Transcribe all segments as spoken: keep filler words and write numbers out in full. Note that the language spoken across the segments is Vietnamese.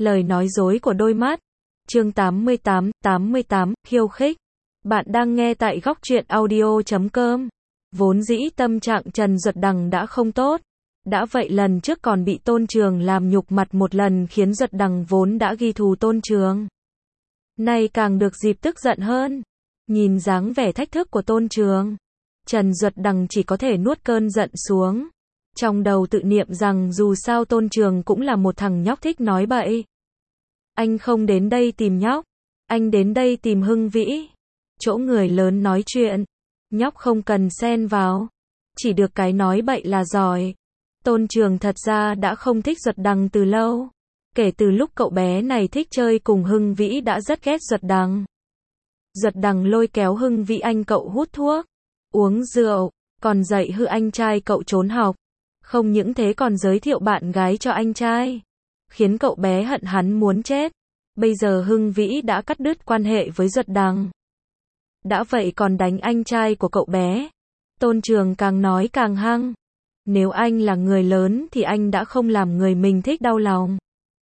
Lời nói dối của đôi mắt. Chương tám mươi tám, tám mươi tám, khiêu khích. Bạn đang nghe tại góc truyện audio chấm com. Vốn dĩ tâm trạng Trần Duật Đằng đã không tốt. Đã vậy lần trước còn bị Tôn Trường làm nhục mặt một lần khiến Duật Đằng vốn đã ghi thù Tôn Trường. Nay càng được dịp tức giận hơn. Nhìn dáng vẻ thách thức của Tôn Trường, Trần Duật Đằng chỉ có thể nuốt cơn giận xuống. Trong đầu tự niệm rằng dù sao Tôn Trường cũng là một thằng nhóc thích nói bậy. Anh không đến đây tìm nhóc, anh đến đây tìm Hưng Vĩ. Chỗ người lớn nói chuyện, nhóc không cần xen vào. Chỉ được cái nói bậy là giỏi. Tôn Trường thật ra đã không thích Duật Đằng từ lâu. Kể từ lúc cậu bé này thích chơi cùng Hưng Vĩ đã rất ghét Duật Đằng. Duật Đằng lôi kéo Hưng Vĩ anh cậu hút thuốc, uống rượu, còn dạy hư anh trai cậu trốn học. Không những thế còn giới thiệu bạn gái cho anh trai, khiến cậu bé hận hắn muốn chết. Bây giờ Hưng Vĩ đã cắt đứt quan hệ với Duật Đằng. Đã vậy còn đánh anh trai của cậu bé. Tôn Trường càng nói càng hăng. Nếu anh là người lớn thì anh đã không làm người mình thích đau lòng.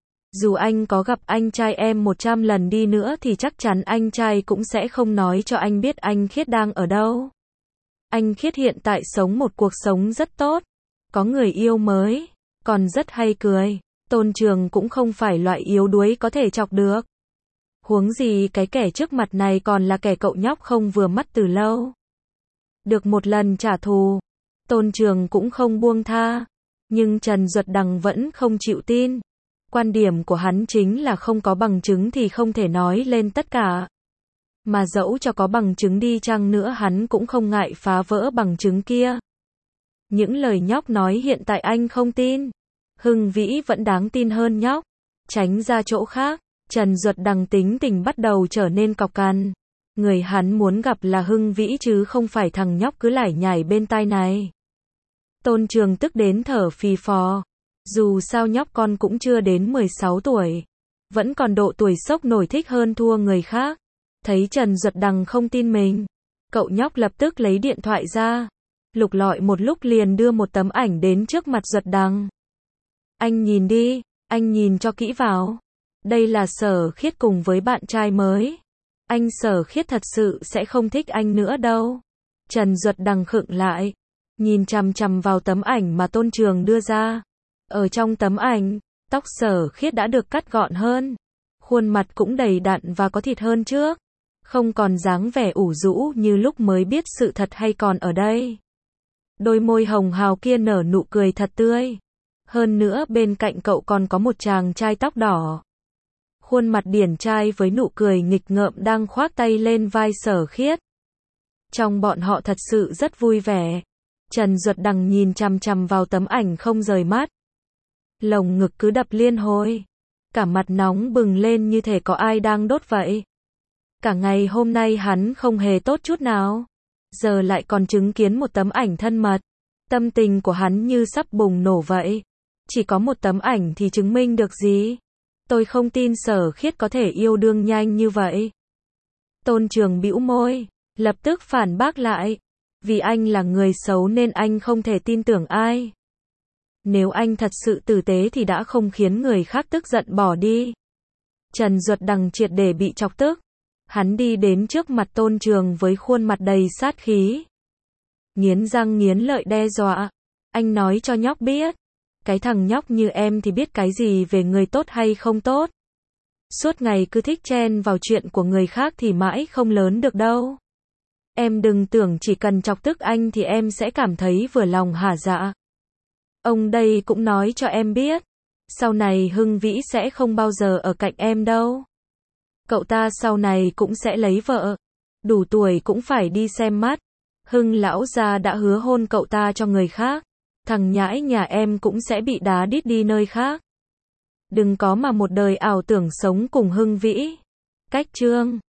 Dù anh có gặp anh trai em một trăm lần đi nữa thì chắc chắn anh trai cũng sẽ không nói cho anh biết anh Khiết đang ở đâu. Anh Khiết hiện tại sống một cuộc sống rất tốt, có người yêu mới, còn rất hay cười. Tôn Trường cũng không phải loại yếu đuối có thể chọc được. Huống gì cái kẻ trước mặt này còn là kẻ cậu nhóc không vừa mắt từ lâu. Được một lần trả thù, Tôn Trường cũng không buông tha. Nhưng Trần Duật Đằng vẫn không chịu tin. Quan điểm của hắn chính là không có bằng chứng thì không thể nói lên tất cả. Mà dẫu cho có bằng chứng đi chăng nữa hắn cũng không ngại phá vỡ bằng chứng kia. Những lời nhóc nói hiện tại anh không tin. Hưng Vĩ vẫn đáng tin hơn nhóc. Tránh ra chỗ khác. Trần Duật Đằng tính tình bắt đầu trở nên cọc cằn. Người hắn muốn gặp là Hưng Vĩ chứ không phải thằng nhóc cứ lải nhải bên tai này. Tôn Trường tức đến thở phì phò. Dù sao nhóc con cũng chưa đến mười sáu tuổi. Vẫn còn độ tuổi sốc nổi thích hơn thua người khác. Thấy Trần Duật Đằng không tin mình, cậu nhóc lập tức lấy điện thoại ra. Lục lọi một lúc liền đưa một tấm ảnh đến trước mặt Duật Đằng. Anh nhìn đi, anh nhìn cho kỹ vào. Đây là Sở Khiết cùng với bạn trai mới. Anh Sở Khiết thật sự sẽ không thích anh nữa đâu. Trần Duật Đằng khựng lại, nhìn chằm chằm vào tấm ảnh mà Tôn Trường đưa ra. Ở trong tấm ảnh, tóc Sở Khiết đã được cắt gọn hơn. Khuôn mặt cũng đầy đặn và có thịt hơn trước. Không còn dáng vẻ ủ rũ như lúc mới biết sự thật hay còn ở đây. Đôi môi hồng hào kia nở nụ cười thật tươi. Hơn nữa bên cạnh cậu còn có một chàng trai tóc đỏ. Khuôn mặt điển trai với nụ cười nghịch ngợm đang khoác tay lên vai Sở Khiết. Trong bọn họ thật sự rất vui vẻ. Trần Duật Đằng nhìn chằm chằm vào tấm ảnh không rời mắt. Lồng ngực cứ đập liên hồi. Cả mặt nóng bừng lên như thể có ai đang đốt vậy. Cả ngày hôm nay hắn không hề tốt chút nào. Giờ lại còn chứng kiến một tấm ảnh thân mật. Tâm tình của hắn như sắp bùng nổ vậy. Chỉ có một tấm ảnh thì chứng minh được gì? Tôi không tin Sở Khiết có thể yêu đương nhanh như vậy. Tôn Trường bĩu môi, lập tức phản bác lại. Vì anh là người xấu nên anh không thể tin tưởng ai. Nếu anh thật sự tử tế thì đã không khiến người khác tức giận bỏ đi. Trần Duật Đằng triệt để bị chọc tức. Hắn đi đến trước mặt Tôn Trường với khuôn mặt đầy sát khí. Nghiến răng nghiến lợi đe dọa. Anh nói cho nhóc biết. Cái thằng nhóc như em thì biết cái gì về người tốt hay không tốt. Suốt ngày cứ thích chen vào chuyện của người khác thì mãi không lớn được đâu. Em đừng tưởng chỉ cần chọc tức anh thì em sẽ cảm thấy vừa lòng hả dạ. Ông đây cũng nói cho em biết. Sau này Hưng Vĩ sẽ không bao giờ ở cạnh em đâu. Cậu ta sau này cũng sẽ lấy vợ. Đủ tuổi cũng phải đi xem mắt. Hưng lão gia đã hứa hôn cậu ta cho người khác. Thằng nhãi nhà em cũng sẽ bị đá đít đi nơi khác. Đừng có mà một đời ảo tưởng sống cùng Hưng Vĩ. Cách chương